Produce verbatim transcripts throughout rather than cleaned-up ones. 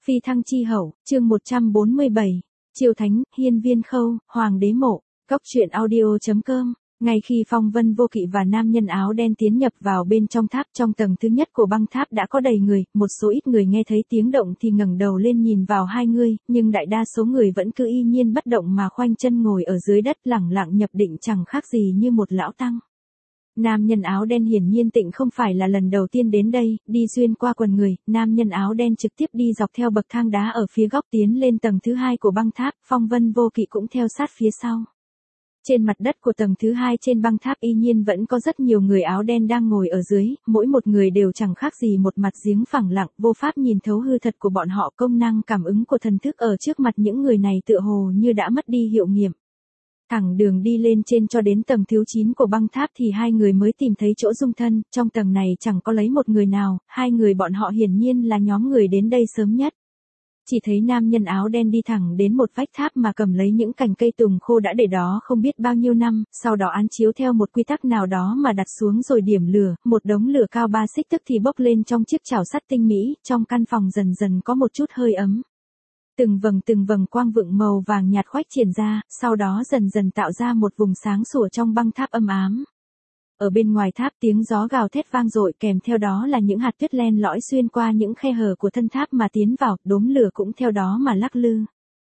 Phi thăng chi hậu, chương một trăm bốn mươi bảy, Triều Thánh, Hiên Viên Khâu, Hoàng đế mộ, Cốc truyện audio.com. Ngay khi Phong Vân Vô Kỵ và nam nhân áo đen tiến nhập vào bên trong tháp, trong tầng thứ nhất của băng tháp đã có đầy người, một số ít người nghe thấy tiếng động thì ngẩng đầu lên nhìn vào hai người, nhưng đại đa số người vẫn cứ y nhiên bất động mà khoanh chân ngồi ở dưới đất lẳng lặng nhập định, chẳng khác gì như một lão tăng. Nam nhân áo đen hiển nhiên tịnh không phải là lần đầu tiên đến đây, đi xuyên qua quần người, nam nhân áo đen trực tiếp đi dọc theo bậc thang đá ở phía góc tiến lên tầng thứ hai của băng tháp, Phong Vân Vô Kỵ cũng theo sát phía sau. Trên mặt đất của tầng thứ hai trên băng tháp y nhiên vẫn có rất nhiều người áo đen đang ngồi ở dưới, mỗi một người đều chẳng khác gì một mặt giếng phẳng lặng, vô pháp nhìn thấu hư thật của bọn họ. Công năng cảm ứng của thần thức ở trước mặt những người này tựa hồ như đã mất đi hiệu nghiệm. Thẳng đường đi lên trên cho đến tầng thứ chín của băng tháp thì hai người mới tìm thấy chỗ dung thân, trong tầng này chẳng có lấy một người nào, hai người bọn họ hiển nhiên là nhóm người đến đây sớm nhất. Chỉ thấy nam nhân áo đen đi thẳng đến một vách tháp mà cầm lấy những cành cây tùng khô đã để đó không biết bao nhiêu năm, sau đó án chiếu theo một quy tắc nào đó mà đặt xuống rồi điểm lửa, một đống lửa cao ba xích tức thì bốc lên trong chiếc chảo sắt tinh mỹ, trong căn phòng dần dần có một chút hơi ấm. Từng vầng từng vầng quang vượng màu vàng nhạt khoách triển ra, sau đó dần dần tạo ra một vùng sáng sủa trong băng tháp âm ám. Ở bên ngoài tháp tiếng gió gào thét vang dội, kèm theo đó là những hạt tuyết len lỏi xuyên qua những khe hở của thân tháp mà tiến vào, đốm lửa cũng theo đó mà lắc lư.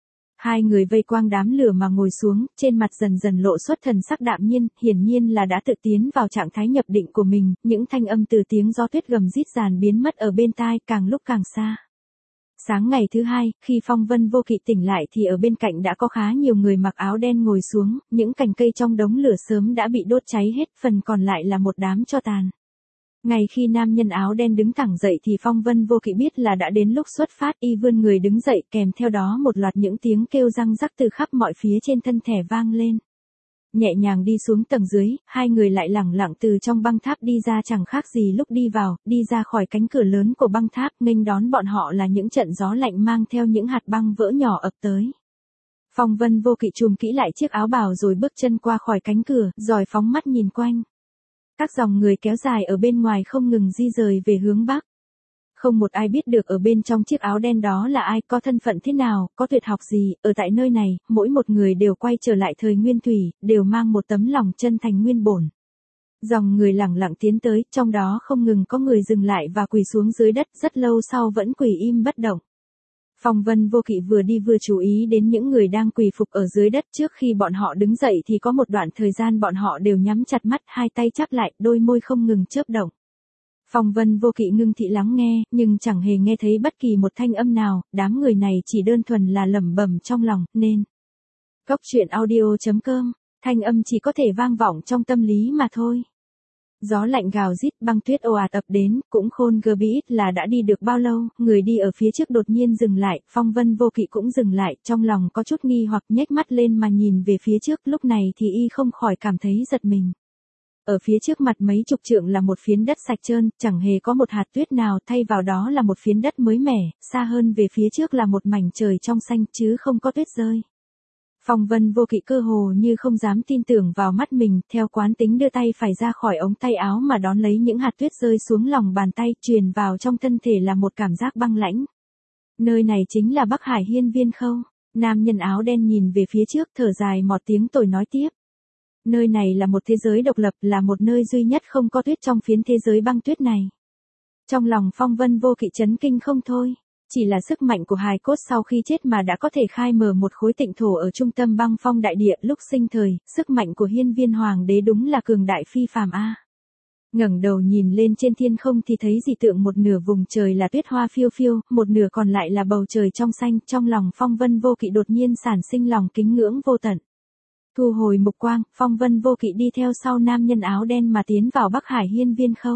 Hai người vây quanh đám lửa mà ngồi xuống, trên mặt dần dần lộ xuất thần sắc đạm nhiên, hiển nhiên là đã tự tiến vào trạng thái nhập định của mình, những thanh âm từ tiếng gió tuyết gầm rít dàn biến mất ở bên tai, càng lúc càng xa. Sáng ngày thứ hai, khi Phong Vân Vô Kỵ tỉnh lại thì ở bên cạnh đã có khá nhiều người mặc áo đen ngồi xuống, những cành cây trong đống lửa sớm đã bị đốt cháy hết, phần còn lại là một đám tro tàn. Ngay khi nam nhân áo đen đứng thẳng dậy thì Phong Vân Vô Kỵ biết là đã đến lúc xuất phát, y vươn người đứng dậy, kèm theo đó một loạt những tiếng kêu răng rắc từ khắp mọi phía trên thân thể vang lên. Nhẹ nhàng đi xuống tầng dưới, hai người lại lẳng lặng từ trong băng tháp đi ra, chẳng khác gì lúc đi vào, đi ra khỏi cánh cửa lớn của băng tháp, nghênh đón bọn họ là những trận gió lạnh mang theo những hạt băng vỡ nhỏ ập tới. Phong Vân Vô Kỵ chùm kỹ lại chiếc áo bào rồi bước chân qua khỏi cánh cửa, rồi phóng mắt nhìn quanh. Các dòng người kéo dài ở bên ngoài không ngừng di rời về hướng bắc. Không một ai biết được ở bên trong chiếc áo đen đó là ai, có thân phận thế nào, có tuyệt học gì, ở tại nơi này, mỗi một người đều quay trở lại thời nguyên thủy, đều mang một tấm lòng chân thành nguyên bổn. Dòng người lẳng lặng tiến tới, trong đó không ngừng có người dừng lại và quỳ xuống dưới đất, rất lâu sau vẫn quỳ im bất động. Phong Vân Vô Kỵ vừa đi vừa chú ý đến những người đang quỳ phục ở dưới đất, trước khi bọn họ đứng dậy thì có một đoạn thời gian bọn họ đều nhắm chặt mắt, hai tay chắp lại, đôi môi không ngừng chớp động. Phong Vân Vô Kỵ ngưng thị lắng nghe, nhưng chẳng hề nghe thấy bất kỳ một thanh âm nào, đám người này chỉ đơn thuần là lẩm bẩm trong lòng, nên. Cốc truyện audio.com, thanh âm chỉ có thể vang vọng trong tâm lý mà thôi. Gió lạnh gào rít, băng tuyết ồ ạt ập đến, cũng khôn gờ biết là đã đi được bao lâu, người đi ở phía trước đột nhiên dừng lại, Phong Vân Vô Kỵ cũng dừng lại, trong lòng có chút nghi hoặc nhếch mắt lên mà nhìn về phía trước, lúc này thì y không khỏi cảm thấy giật mình. Ở phía trước mặt mấy chục trượng là một phiến đất sạch trơn, chẳng hề có một hạt tuyết nào, thay vào đó là một phiến đất mới mẻ, xa hơn về phía trước là một mảnh trời trong xanh chứ không có tuyết rơi. Phong Vân Vô Kỵ cơ hồ như không dám tin tưởng vào mắt mình, theo quán tính đưa tay phải ra khỏi ống tay áo mà đón lấy những hạt tuyết rơi xuống lòng bàn tay, truyền vào trong thân thể là một cảm giác băng lãnh. Nơi này chính là Bắc Hải Hiên Viên Khâu. Nam nhân áo đen nhìn về phía trước, thở dài một tiếng rồi nói tiếp. Nơi này là một thế giới độc lập, là một nơi duy nhất không có tuyết trong phiến thế giới băng tuyết này. Trong lòng Phong Vân Vô Kỵ chấn kinh không thôi, chỉ là sức mạnh của hài cốt sau khi chết mà đã có thể khai mở một khối tịnh thổ ở trung tâm băng phong đại địa lúc sinh thời, sức mạnh của Hiên Viên Hoàng đế đúng là cường đại phi phàm a. Ngẩng đầu nhìn lên trên thiên không thì thấy dị tượng, một nửa vùng trời là tuyết hoa phiêu phiêu, một nửa còn lại là bầu trời trong xanh, trong lòng Phong Vân Vô Kỵ đột nhiên sản sinh lòng kính ngưỡng vô tận. Thu hồi mục quang, Phong Vân Vô Kỵ đi theo sau nam nhân áo đen mà tiến vào Bắc Hải Hiên Viên Khâu.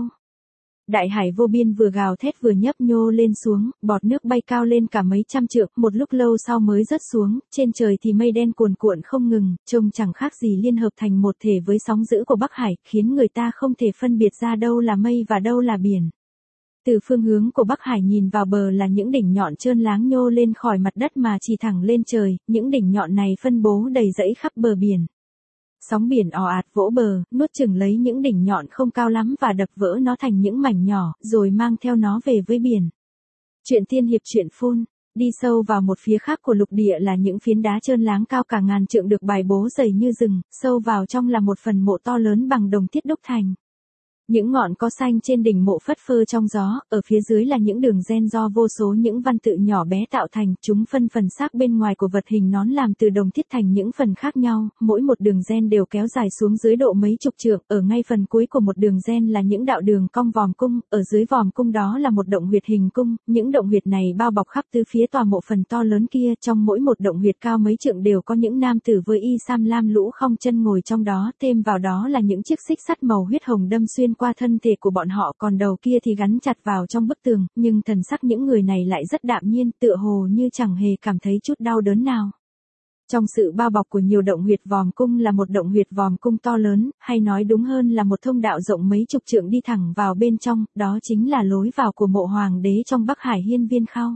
Đại hải vô biên vừa gào thét vừa nhấp nhô lên xuống, bọt nước bay cao lên cả mấy trăm trượng, một lúc lâu sau mới rớt xuống, trên trời thì mây đen cuồn cuộn không ngừng, trông chẳng khác gì liên hợp thành một thể với sóng dữ của Bắc Hải, khiến người ta không thể phân biệt ra đâu là mây và đâu là biển. Từ phương hướng của Bắc Hải nhìn vào bờ là những đỉnh nhọn trơn láng nhô lên khỏi mặt đất mà chỉ thẳng lên trời, những đỉnh nhọn này phân bố đầy rẫy khắp bờ biển. Sóng biển ò ạt vỗ bờ, nuốt chửng lấy những đỉnh nhọn không cao lắm và đập vỡ nó thành những mảnh nhỏ, rồi mang theo nó về với biển. Truyện tiên hiệp truyện phun. Đi sâu vào một phía khác của lục địa là những phiến đá trơn láng cao cả ngàn trượng được bài bố dày như rừng, sâu vào trong là một phần mộ to lớn bằng đồng thiết đúc thành. Những ngọn có xanh trên đỉnh mộ phất phơ trong gió, ở phía dưới là những đường ren do vô số những văn tự nhỏ bé tạo thành, chúng phân phần xác bên ngoài của vật hình nón làm từ đồng thiết thành những phần khác nhau, mỗi một đường ren đều kéo dài xuống dưới độ mấy chục trượng, ở ngay phần cuối của một đường ren là những đạo đường cong vòm cung, ở dưới vòm cung đó là một động huyệt hình cung, những động huyệt này bao bọc khắp tứ phía tòa mộ phần to lớn kia, trong mỗi một động huyệt cao mấy trượng đều có những nam tử với y sam lam lũ khom chân ngồi trong đó, thêm vào đó là những chiếc xích sắt màu huyết hồng đâm xuyên qua thân thể của bọn họ, còn đầu kia thì gắn chặt vào trong bức tường, nhưng thần sắc những người này lại rất đạm nhiên, tựa hồ như chẳng hề cảm thấy chút đau đớn nào. Trong sự bao bọc của nhiều động huyệt vòm cung là một động huyệt vòm cung to lớn, hay nói đúng hơn là một thông đạo rộng mấy chục trượng đi thẳng vào bên trong, đó chính là lối vào của mộ hoàng đế trong Bắc Hải Hiên Viên Khâu.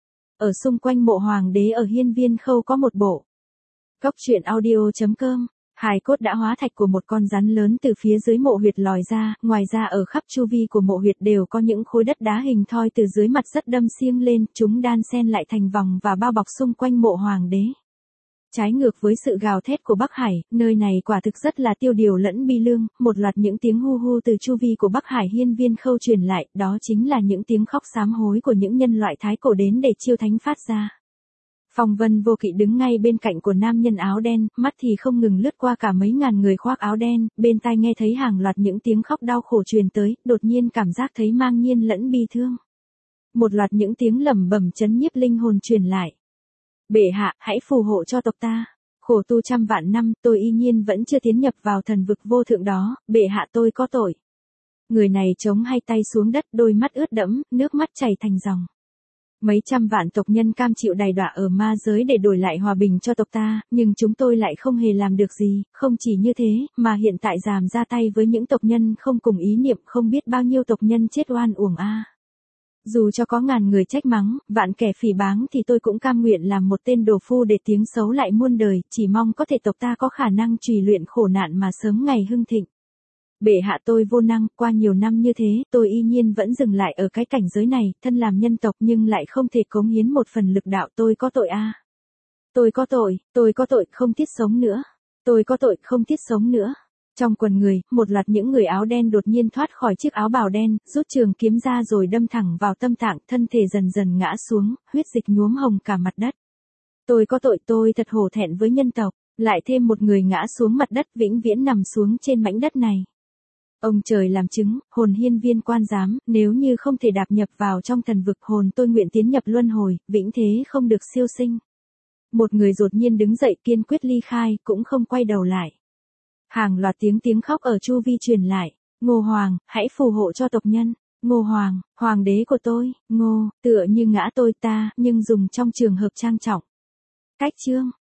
Ở xung quanh mộ hoàng đế ở Hiên Viên Khâu có một bộ Cốc truyện audio chấm com. Hài cốt đã hóa thạch của một con rắn lớn từ phía dưới mộ huyệt lòi ra, ngoài ra ở khắp chu vi của mộ huyệt đều có những khối đất đá hình thoi từ dưới mặt rất đâm xiêng lên, chúng đan xen lại thành vòng và bao bọc xung quanh mộ hoàng đế. Trái ngược với sự gào thét của Bắc Hải, nơi này quả thực rất là tiêu điều lẫn bi lương, một loạt những tiếng hu hu từ chu vi của Bắc Hải Hiên Viên Khâu truyền lại, đó chính là những tiếng khóc sám hối của những nhân loại thái cổ đến để chiêu thánh phát ra. Phong Vân Vô Kỵ đứng ngay bên cạnh của nam nhân áo đen, mắt thì không ngừng lướt qua cả mấy ngàn người khoác áo đen, bên tai nghe thấy hàng loạt những tiếng khóc đau khổ truyền tới, đột nhiên cảm giác thấy mang nhiên lẫn bi thương. Một loạt những tiếng lẩm bẩm chấn nhiếp linh hồn truyền lại. Bệ hạ, hãy phù hộ cho tộc ta. Khổ tu trăm vạn năm, tôi y nhiên vẫn chưa tiến nhập vào thần vực vô thượng đó, bệ hạ tôi có tội. Người này chống hai tay xuống đất, đôi mắt ướt đẫm, nước mắt chảy thành dòng. Mấy trăm vạn tộc nhân cam chịu đày đọa ở ma giới để đổi lại hòa bình cho tộc ta, nhưng chúng tôi lại không hề làm được gì, không chỉ như thế, mà hiện tại giàm ra tay với những tộc nhân không cùng ý niệm, không biết bao nhiêu tộc nhân chết oan uổng a. À. Dù cho có ngàn người trách mắng, vạn kẻ phỉ báng thì tôi cũng cam nguyện làm một tên đồ phu để tiếng xấu lại muôn đời, chỉ mong có thể tộc ta có khả năng trì luyện khổ nạn mà sớm ngày hưng thịnh. Bệ hạ tôi vô năng, qua nhiều năm như thế, tôi y nhiên vẫn dừng lại ở cái cảnh giới này, thân làm nhân tộc nhưng lại không thể cống hiến một phần lực đạo, tôi có tội a. À. Tôi có tội, tôi có tội, không thiết sống nữa. Tôi có tội, không thiết sống nữa. Trong quần người, một loạt những người áo đen đột nhiên thoát khỏi chiếc áo bào đen, rút trường kiếm ra rồi đâm thẳng vào tâm tạng, thân thể dần dần ngã xuống, huyết dịch nhuốm hồng cả mặt đất. Tôi có tội, tôi thật hổ thẹn với nhân tộc, lại thêm một người ngã xuống mặt đất vĩnh viễn nằm xuống trên mảnh đất này. Ông trời làm chứng, hồn hiên viên quan giám, nếu như không thể đạp nhập vào trong thần vực hồn tôi nguyện tiến nhập luân hồi, vĩnh thế không được siêu sinh. Một người đột nhiên đứng dậy kiên quyết ly khai, cũng không quay đầu lại. Hàng loạt tiếng tiếng khóc ở chu vi truyền lại, Ngô Hoàng, hãy phù hộ cho tộc nhân, Ngô Hoàng, Hoàng đế của tôi, Ngô, tựa như ngã tôi ta, nhưng dùng trong trường hợp trang trọng. Cách chương